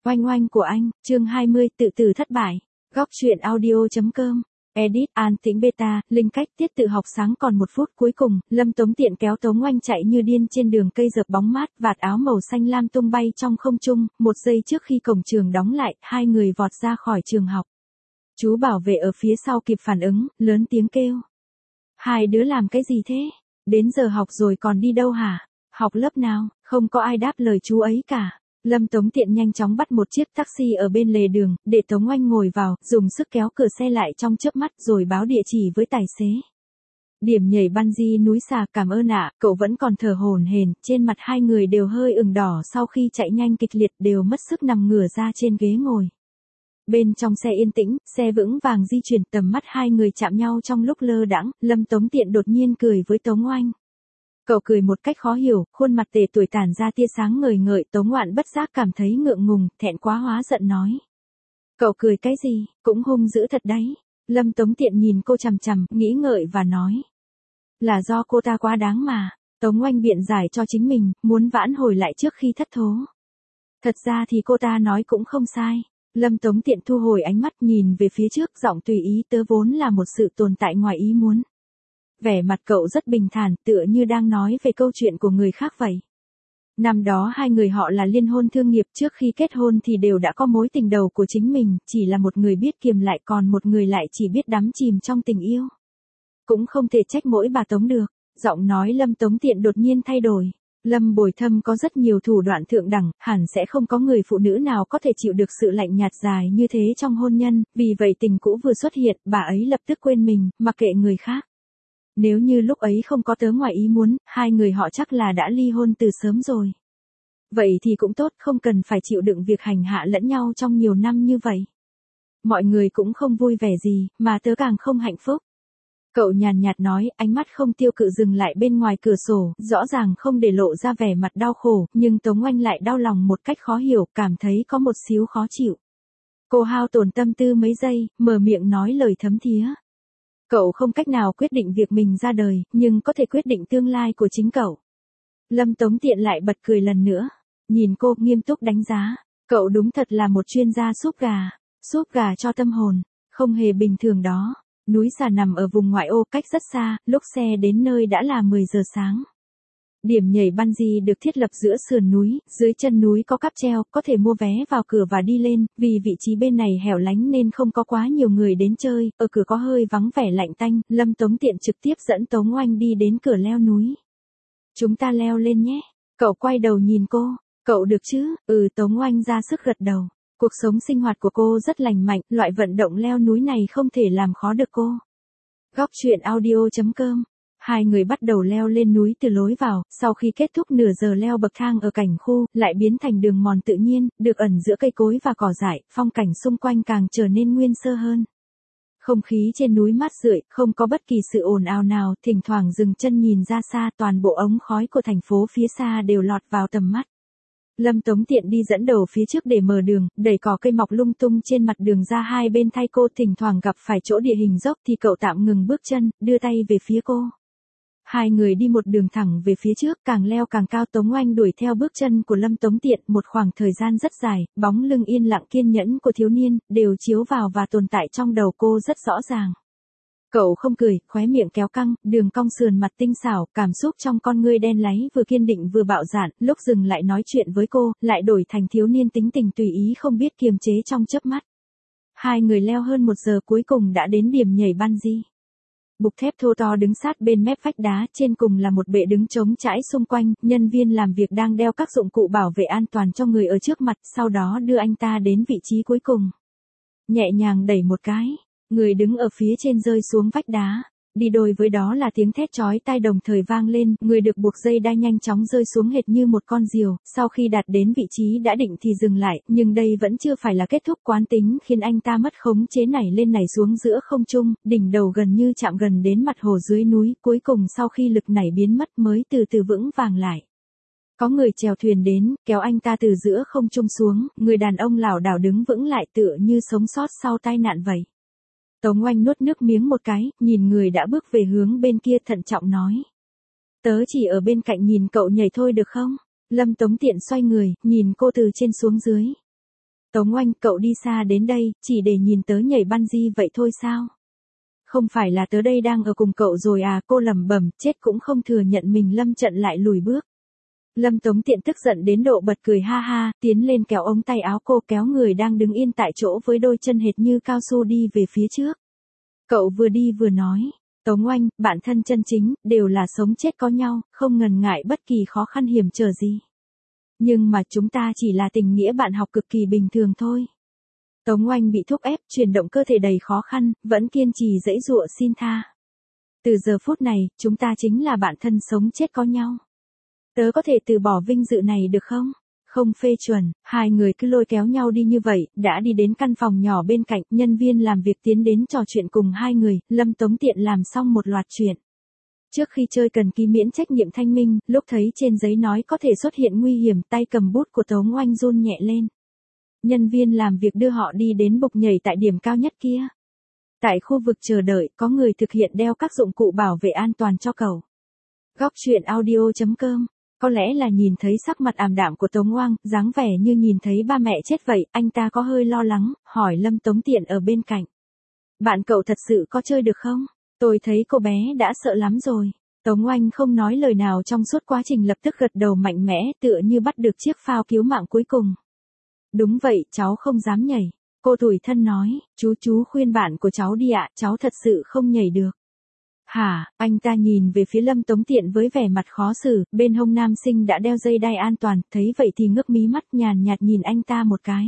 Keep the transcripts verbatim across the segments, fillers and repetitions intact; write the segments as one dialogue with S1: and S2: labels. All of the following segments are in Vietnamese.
S1: Oanh oanh của anh, chương hai mươi, tự tử thất bại. Góc truyện audio chấm com. Edit, an tĩnh beta, linh cách, tiết tự học sáng còn một phút cuối cùng, Lâm Tống Tiện kéo Tống Oanh chạy như điên trên đường cây dợp bóng mát, vạt áo màu xanh lam tung bay trong không trung, một giây trước khi cổng trường đóng lại, hai người vọt ra khỏi trường học. Chú bảo vệ ở phía sau kịp phản ứng, lớn tiếng kêu. Hai đứa làm cái gì thế? Đến giờ học rồi còn đi đâu hả? Học lớp nào? Không có ai đáp lời chú ấy cả. Lâm Tống Tiện nhanh chóng bắt một chiếc taxi ở bên lề đường, để Tống Oanh ngồi vào, dùng sức kéo cửa xe lại trong chớp mắt rồi báo địa chỉ với tài xế. Điểm nhảy bungee núi xà, cảm ơn ạ, cậu vẫn còn thở hổn hển, trên mặt hai người đều hơi ửng đỏ sau khi chạy nhanh kịch liệt đều mất sức nằm ngửa ra trên ghế ngồi. Bên trong xe yên tĩnh, xe vững vàng di chuyển, tầm mắt hai người chạm nhau trong lúc lơ đãng, Lâm Tống Tiện đột nhiên cười với Tống Oanh. Cậu cười một cách khó hiểu, khuôn mặt tề tuổi tản ra tia sáng ngời ngợi, Tống Oạn bất giác cảm thấy ngượng ngùng, thẹn quá hóa giận nói. Cậu cười cái gì, cũng hung dữ thật đấy. Lâm Tống Tiện nhìn cô chằm chằm, nghĩ ngợi và nói. Là do cô ta quá đáng mà. Tống Oanh biện giải cho chính mình, muốn vãn hồi lại trước khi thất thố. Thật ra thì cô ta nói cũng không sai. Lâm Tống Tiện thu hồi ánh mắt nhìn về phía trước, giọng tùy ý, tớ vốn là một sự tồn tại ngoài ý muốn. Vẻ mặt cậu rất bình thản, tựa như đang nói về câu chuyện của người khác vậy. Năm đó hai người họ là liên hôn thương nghiệp, trước khi kết hôn thì đều đã có mối tình đầu của chính mình, chỉ là một người biết kiềm lại còn một người lại chỉ biết đắm chìm trong tình yêu. Cũng không thể trách mỗi bà Tống được. Giọng nói Lâm Tống Tiện đột nhiên thay đổi. Lâm Bồi Thâm có rất nhiều thủ đoạn thượng đẳng, hẳn sẽ không có người phụ nữ nào có thể chịu được sự lạnh nhạt dài như thế trong hôn nhân, vì vậy tình cũ vừa xuất hiện, bà ấy lập tức quên mình, mặc kệ người khác. Nếu như lúc ấy không có tớ ngoài ý muốn, hai người họ chắc là đã ly hôn từ sớm rồi. Vậy thì cũng tốt, không cần phải chịu đựng việc hành hạ lẫn nhau trong nhiều năm như vậy. Mọi người cũng không vui vẻ gì, mà tớ càng không hạnh phúc. Cậu nhàn nhạt nói, ánh mắt không tiêu cự dừng lại bên ngoài cửa sổ, rõ ràng không để lộ ra vẻ mặt đau khổ, nhưng Tống Oanh lại đau lòng một cách khó hiểu, cảm thấy có một xíu khó chịu. Cô hao tổn tâm tư mấy giây, mở miệng nói lời thấm thía. Cậu không cách nào quyết định việc mình ra đời, nhưng có thể quyết định tương lai của chính cậu. Lâm Tống Tiện lại bật cười lần nữa. Nhìn cô, nghiêm túc đánh giá. Cậu đúng thật là một chuyên gia súp gà. Súp gà cho tâm hồn. Không hề bình thường đó. Núi xà nằm ở vùng ngoại ô, cách rất xa, lúc xe đến nơi đã là mười giờ sáng. Điểm nhảy bungee được thiết lập giữa sườn núi, dưới chân núi có cáp treo, có thể mua vé vào cửa và đi lên, vì vị trí bên này hẻo lánh nên không có quá nhiều người đến chơi, ở cửa có hơi vắng vẻ lạnh tanh, Lâm Tống Tiện trực tiếp dẫn Tống Oanh đi đến cửa leo núi. Chúng ta leo lên nhé. Cậu quay đầu nhìn cô, cậu được chứ? Ừ, Tống Oanh ra sức gật đầu. Cuộc sống sinh hoạt của cô rất lành mạnh, loại vận động leo núi này không thể làm khó được cô. Góc truyện audio chấm com. Hai người bắt đầu leo lên núi từ lối vào, sau khi kết thúc nửa giờ leo bậc thang ở cảnh khu, lại biến thành đường mòn tự nhiên, được ẩn giữa cây cối và cỏ dại, phong cảnh xung quanh càng trở nên nguyên sơ hơn. Không khí trên núi mát rượi, không có bất kỳ sự ồn ào nào, thỉnh thoảng dừng chân nhìn ra xa, toàn bộ ống khói của thành phố phía xa đều lọt vào tầm mắt. Lâm Tống Tiện đi dẫn đầu phía trước để mở đường, đẩy cỏ cây mọc lung tung trên mặt đường ra hai bên thay cô, thỉnh thoảng gặp phải chỗ địa hình dốc thì cậu tạm ngừng bước chân, đưa tay về phía cô. Hai người đi một đường thẳng về phía trước, càng leo càng cao. Tống Oanh đuổi theo bước chân của Lâm Tống Tiện, một khoảng thời gian rất dài, bóng lưng yên lặng kiên nhẫn của thiếu niên, đều chiếu vào và tồn tại trong đầu cô rất rõ ràng. Cậu không cười, khóe miệng kéo căng, đường cong sườn mặt tinh xảo, cảm xúc trong con ngươi đen láy vừa kiên định vừa bạo dạn, lúc dừng lại nói chuyện với cô, lại đổi thành thiếu niên tính tình tùy ý không biết kiềm chế trong chớp mắt. Hai người leo hơn một giờ cuối cùng đã đến điểm nhảy bungee. Bục thép thô to đứng sát bên mép vách đá, trên cùng là một bệ đứng trống trải xung quanh, nhân viên làm việc đang đeo các dụng cụ bảo vệ an toàn cho người ở trước mặt, sau đó đưa anh ta đến vị trí cuối cùng. Nhẹ nhàng đẩy một cái, người đứng ở phía trên rơi xuống vách đá. Đi đôi với đó là tiếng thét chói tai đồng thời vang lên, người được buộc dây đai nhanh chóng rơi xuống hệt như một con diều, sau khi đạt đến vị trí đã định thì dừng lại, nhưng đây vẫn chưa phải là kết thúc, quán tính khiến anh ta mất khống chế nảy lên nảy xuống giữa không trung, đỉnh đầu gần như chạm gần đến mặt hồ dưới núi, cuối cùng sau khi lực nảy biến mất mới từ từ vững vàng lại. Có người chèo thuyền đến, kéo anh ta từ giữa không trung xuống, người đàn ông lảo đảo đứng vững lại tựa như sống sót sau tai nạn vậy. Tống Oanh nuốt nước miếng một cái, nhìn người đã bước về hướng bên kia thận trọng nói. Tớ chỉ ở bên cạnh nhìn cậu nhảy thôi được không? Lâm Tống Tiện xoay người, nhìn cô từ trên xuống dưới. Tống Oanh, cậu đi xa đến đây, chỉ để nhìn tớ nhảy bungee vậy thôi sao? Không phải là tớ đây đang ở cùng cậu rồi à, cô lẩm bẩm, chết cũng không thừa nhận mình lâm trận lại lùi bước. Lâm Tống Tiện tức giận đến độ bật cười ha ha, tiến lên kéo ống tay áo cô, kéo người đang đứng yên tại chỗ với đôi chân hệt như cao su đi về phía trước. Cậu vừa đi vừa nói, Tống Oanh, bạn thân chân chính, đều là sống chết có nhau, không ngần ngại bất kỳ khó khăn hiểm trở gì. Nhưng mà chúng ta chỉ là tình nghĩa bạn học cực kỳ bình thường thôi. Tống Oanh bị thúc ép, chuyển động cơ thể đầy khó khăn, vẫn kiên trì giãy giụa xin tha. Từ giờ phút này, chúng ta chính là bạn thân sống chết có nhau. Tớ có thể từ bỏ vinh dự này được không? Không phê chuẩn, hai người cứ lôi kéo nhau đi như vậy, đã đi đến căn phòng nhỏ bên cạnh, nhân viên làm việc tiến đến trò chuyện cùng hai người, Lâm Tống Tiện làm xong một loạt chuyện. Trước khi chơi cần ký miễn trách nhiệm thanh minh, lúc thấy trên giấy nói có thể xuất hiện nguy hiểm, tay cầm bút của Tống Oanh run nhẹ lên. Nhân viên làm việc đưa họ đi đến bục nhảy tại điểm cao nhất kia. Tại khu vực chờ đợi, có người thực hiện đeo các dụng cụ bảo vệ an toàn cho cậu. Góc truyện audio chấm com. Có lẽ là nhìn thấy sắc mặt ảm đạm của Tống Oanh, dáng vẻ như nhìn thấy ba mẹ chết vậy, anh ta có hơi lo lắng, hỏi Lâm Tống Tiện ở bên cạnh. Bạn cậu thật sự có chơi được không? Tôi thấy cô bé đã sợ lắm rồi. Tống Oanh không nói lời nào trong suốt quá trình, lập tức gật đầu mạnh mẽ, tựa như bắt được chiếc phao cứu mạng cuối cùng. Đúng vậy, cháu không dám nhảy. Cô tủi thân nói, chú chú khuyên bạn của cháu đi ạ, cháu thật sự không nhảy được. Hả, anh ta nhìn về phía Lâm Tống Tiện với vẻ mặt khó xử, bên hông nam sinh đã đeo dây đai an toàn, thấy vậy thì ngước mí mắt nhàn nhạt nhìn anh ta một cái.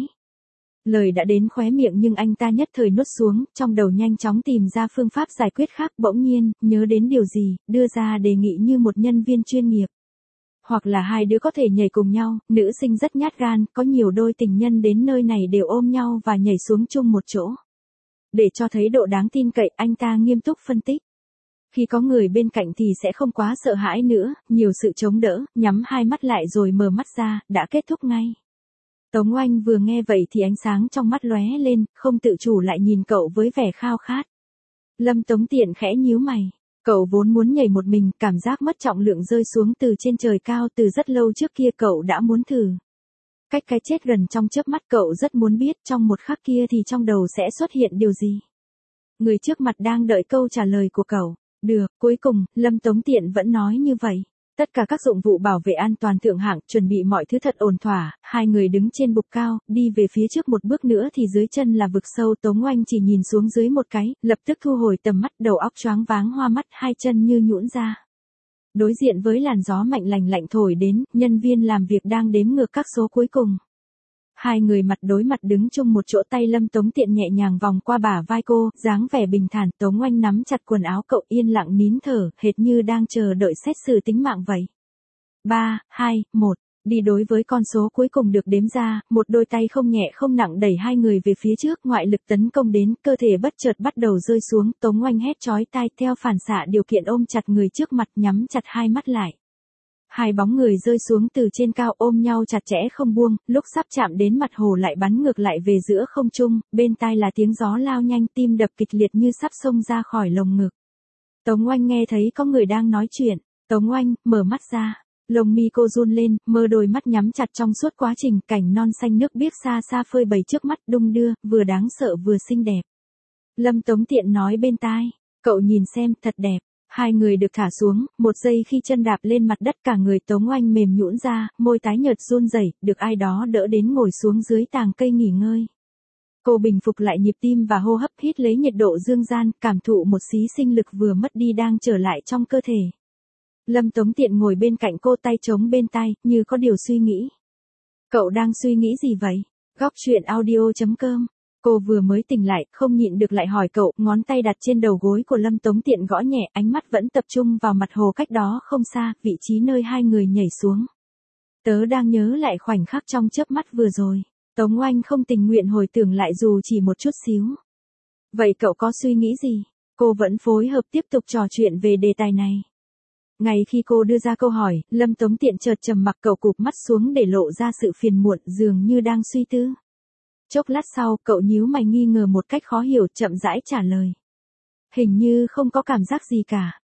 S1: Lời đã đến khóe miệng nhưng anh ta nhất thời nuốt xuống, trong đầu nhanh chóng tìm ra phương pháp giải quyết khác, bỗng nhiên, nhớ đến điều gì, đưa ra đề nghị như một nhân viên chuyên nghiệp. Hoặc là hai đứa có thể nhảy cùng nhau, nữ sinh rất nhát gan, có nhiều đôi tình nhân đến nơi này đều ôm nhau và nhảy xuống chung một chỗ. Để cho thấy độ đáng tin cậy, anh ta nghiêm túc phân tích. Khi có người bên cạnh thì sẽ không quá sợ hãi nữa, nhiều sự chống đỡ, nhắm hai mắt lại rồi mở mắt ra, đã kết thúc ngay. Tống Oanh vừa nghe vậy thì ánh sáng trong mắt lóe lên, không tự chủ lại nhìn cậu với vẻ khao khát. Lâm Tống Tiện khẽ nhíu mày. Cậu vốn muốn nhảy một mình, cảm giác mất trọng lượng rơi xuống từ trên trời cao từ rất lâu trước kia cậu đã muốn thử. Cách cái chết gần trong chớp mắt, cậu rất muốn biết trong một khắc kia thì trong đầu sẽ xuất hiện điều gì. Người trước mặt đang đợi câu trả lời của cậu. Được, cuối cùng, Lâm Tống Tiện vẫn nói như vậy. Tất cả các dụng cụ bảo vệ an toàn thượng hạng, chuẩn bị mọi thứ thật ổn thỏa, hai người đứng trên bục cao, đi về phía trước một bước nữa thì dưới chân là vực sâu. Tống Oanh chỉ nhìn xuống dưới một cái, lập tức thu hồi tầm mắt, đầu óc choáng váng hoa mắt, hai chân như nhũn ra. Đối diện với làn gió mạnh lành lạnh thổi đến, nhân viên làm việc đang đếm ngược các số cuối cùng. Hai người mặt đối mặt đứng chung một chỗ, tay Lâm Tống Tiện nhẹ nhàng vòng qua bả vai cô, dáng vẻ bình thản. Tống Oanh nắm chặt quần áo cậu, yên lặng nín thở, hệt như đang chờ đợi xét xử tính mạng vậy. ba, hai, một, đi. Đối với con số cuối cùng được đếm ra, một đôi tay không nhẹ không nặng đẩy hai người về phía trước, ngoại lực tấn công đến, cơ thể bất chợt bắt đầu rơi xuống. Tống Oanh hét chói tai, theo phản xạ điều kiện ôm chặt người trước mặt, nhắm chặt hai mắt lại. Hai bóng người rơi xuống từ trên cao, ôm nhau chặt chẽ không buông, lúc sắp chạm đến mặt hồ lại bắn ngược lại về giữa không trung, bên tai là tiếng gió lao nhanh, tim đập kịch liệt như sắp xông ra khỏi lồng ngực. Tống Oanh nghe thấy có người đang nói chuyện. Tống Oanh mở mắt ra, lông mi cô run lên, mơ đôi mắt nhắm chặt. Trong suốt quá trình, cảnh non xanh nước biếc xa xa phơi bày trước mắt, đung đưa, vừa đáng sợ vừa xinh đẹp. Lâm Tống Tiện nói bên tai, cậu nhìn xem, thật đẹp. Hai người được thả xuống, một giây khi chân đạp lên mặt đất cả người Tống Oanh mềm nhũn ra, môi tái nhợt run rẩy, được ai đó đỡ đến ngồi xuống dưới tàng cây nghỉ ngơi. Cô bình phục lại nhịp tim và hô hấp, hít lấy nhiệt độ dương gian, cảm thụ một xí sinh lực vừa mất đi đang trở lại trong cơ thể. Lâm Tống Tiện ngồi bên cạnh cô, tay chống bên tai, như có điều suy nghĩ. Cậu đang suy nghĩ gì vậy? Góc truyện audio chấm com. Cô vừa mới tỉnh lại, không nhịn được lại hỏi cậu, ngón tay đặt trên đầu gối của Lâm Tống Tiện gõ nhẹ, ánh mắt vẫn tập trung vào mặt hồ cách đó không xa, vị trí nơi hai người nhảy xuống. Tớ đang nhớ lại khoảnh khắc trong chớp mắt vừa rồi. Tống Oanh không tình nguyện hồi tưởng lại dù chỉ một chút xíu. Vậy cậu có suy nghĩ gì? Cô vẫn phối hợp tiếp tục trò chuyện về đề tài này. Ngay khi cô đưa ra câu hỏi, Lâm Tống Tiện chợt trầm mặc, cậu cụp mắt xuống để lộ ra sự phiền muộn, dường như đang suy tư. Chốc lát sau, cậu nhíu mày nghi ngờ một cách khó hiểu, chậm rãi trả lời. Hình như không có cảm giác gì cả.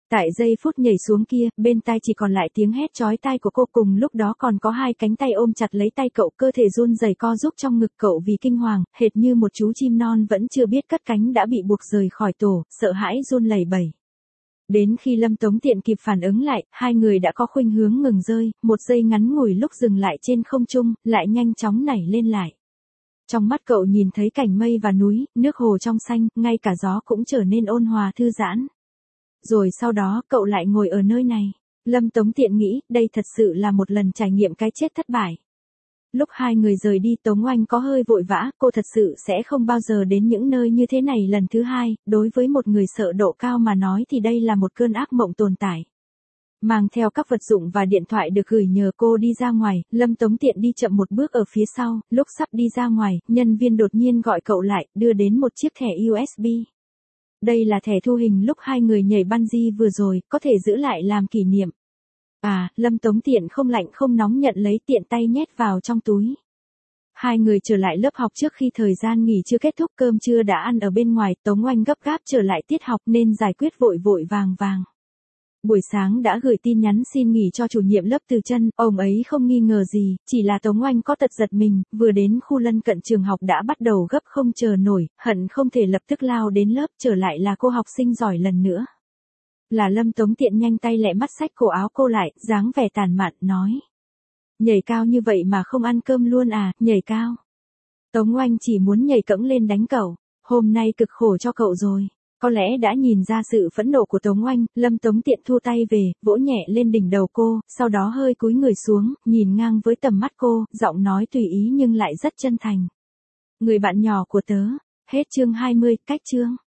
S1: Tại giây phút nhảy xuống kia, bên tai chỉ còn lại tiếng hét chói tai của cô, cùng lúc đó còn có hai cánh tay ôm chặt lấy tay cậu, cơ thể run rẩy co rúm trong ngực cậu vì kinh hoàng, hệt như một chú chim non vẫn chưa biết cất cánh đã bị buộc rời khỏi tổ, sợ hãi run lẩy bẩy. Đến khi Lâm Tống Tiện kịp phản ứng lại, hai người đã có khuynh hướng ngừng rơi, một giây ngắn ngủi lúc dừng lại trên không trung, lại nhanh chóng nảy lên lại. Trong mắt cậu nhìn thấy cảnh mây và núi, nước hồ trong xanh, ngay cả gió cũng trở nên ôn hòa thư giãn. Rồi sau đó cậu lại ngồi ở nơi này. Lâm Tống Tiện nghĩ, đây thật sự là một lần trải nghiệm cái chết thất bại. Lúc hai người rời đi, Tống Oanh có hơi vội vã, cô thật sự sẽ không bao giờ đến những nơi như thế này lần thứ hai, đối với một người sợ độ cao mà nói thì đây là một cơn ác mộng tồn tại. Mang theo các vật dụng và điện thoại được gửi nhờ cô đi ra ngoài, Lâm Tống Tiện đi chậm một bước ở phía sau, lúc sắp đi ra ngoài, nhân viên đột nhiên gọi cậu lại, đưa đến một chiếc thẻ u ét bê. Đây là thẻ thu hình lúc hai người nhảy bungee vừa rồi, có thể giữ lại làm kỷ niệm. À, Lâm Tống Tiện không lạnh không nóng nhận lấy, tiện tay nhét vào trong túi. Hai người trở lại lớp học trước khi thời gian nghỉ chưa kết thúc, cơm trưa đã ăn ở bên ngoài, Tống Oanh gấp gáp trở lại tiết học nên giải quyết vội vội vàng vàng. Buổi sáng đã gửi tin nhắn xin nghỉ cho chủ nhiệm lớp Từ Chân, ông ấy không nghi ngờ gì, chỉ là Tống Oanh có tật giật mình, vừa đến khu lân cận trường học đã bắt đầu gấp không chờ nổi, hận không thể lập tức lao đến lớp, trở lại là cô học sinh giỏi lần nữa. Là Lâm Tống Tiện nhanh tay lẹ mắt xách cổ áo cô lại, dáng vẻ tàn mạn, nói. Nhảy cao như vậy mà không ăn cơm luôn à, nhảy cao. Tống Oanh chỉ muốn nhảy cẫng lên đánh cậu, hôm nay cực khổ cho cậu rồi. Có lẽ đã nhìn ra sự phẫn nộ của Tống Oanh, Lâm Tống Tiện thu tay về, vỗ nhẹ lên đỉnh đầu cô, sau đó hơi cúi người xuống, nhìn ngang với tầm mắt cô, giọng nói tùy ý nhưng lại rất chân thành. Người bạn nhỏ của tớ, hết chương hai mươi, cách chương.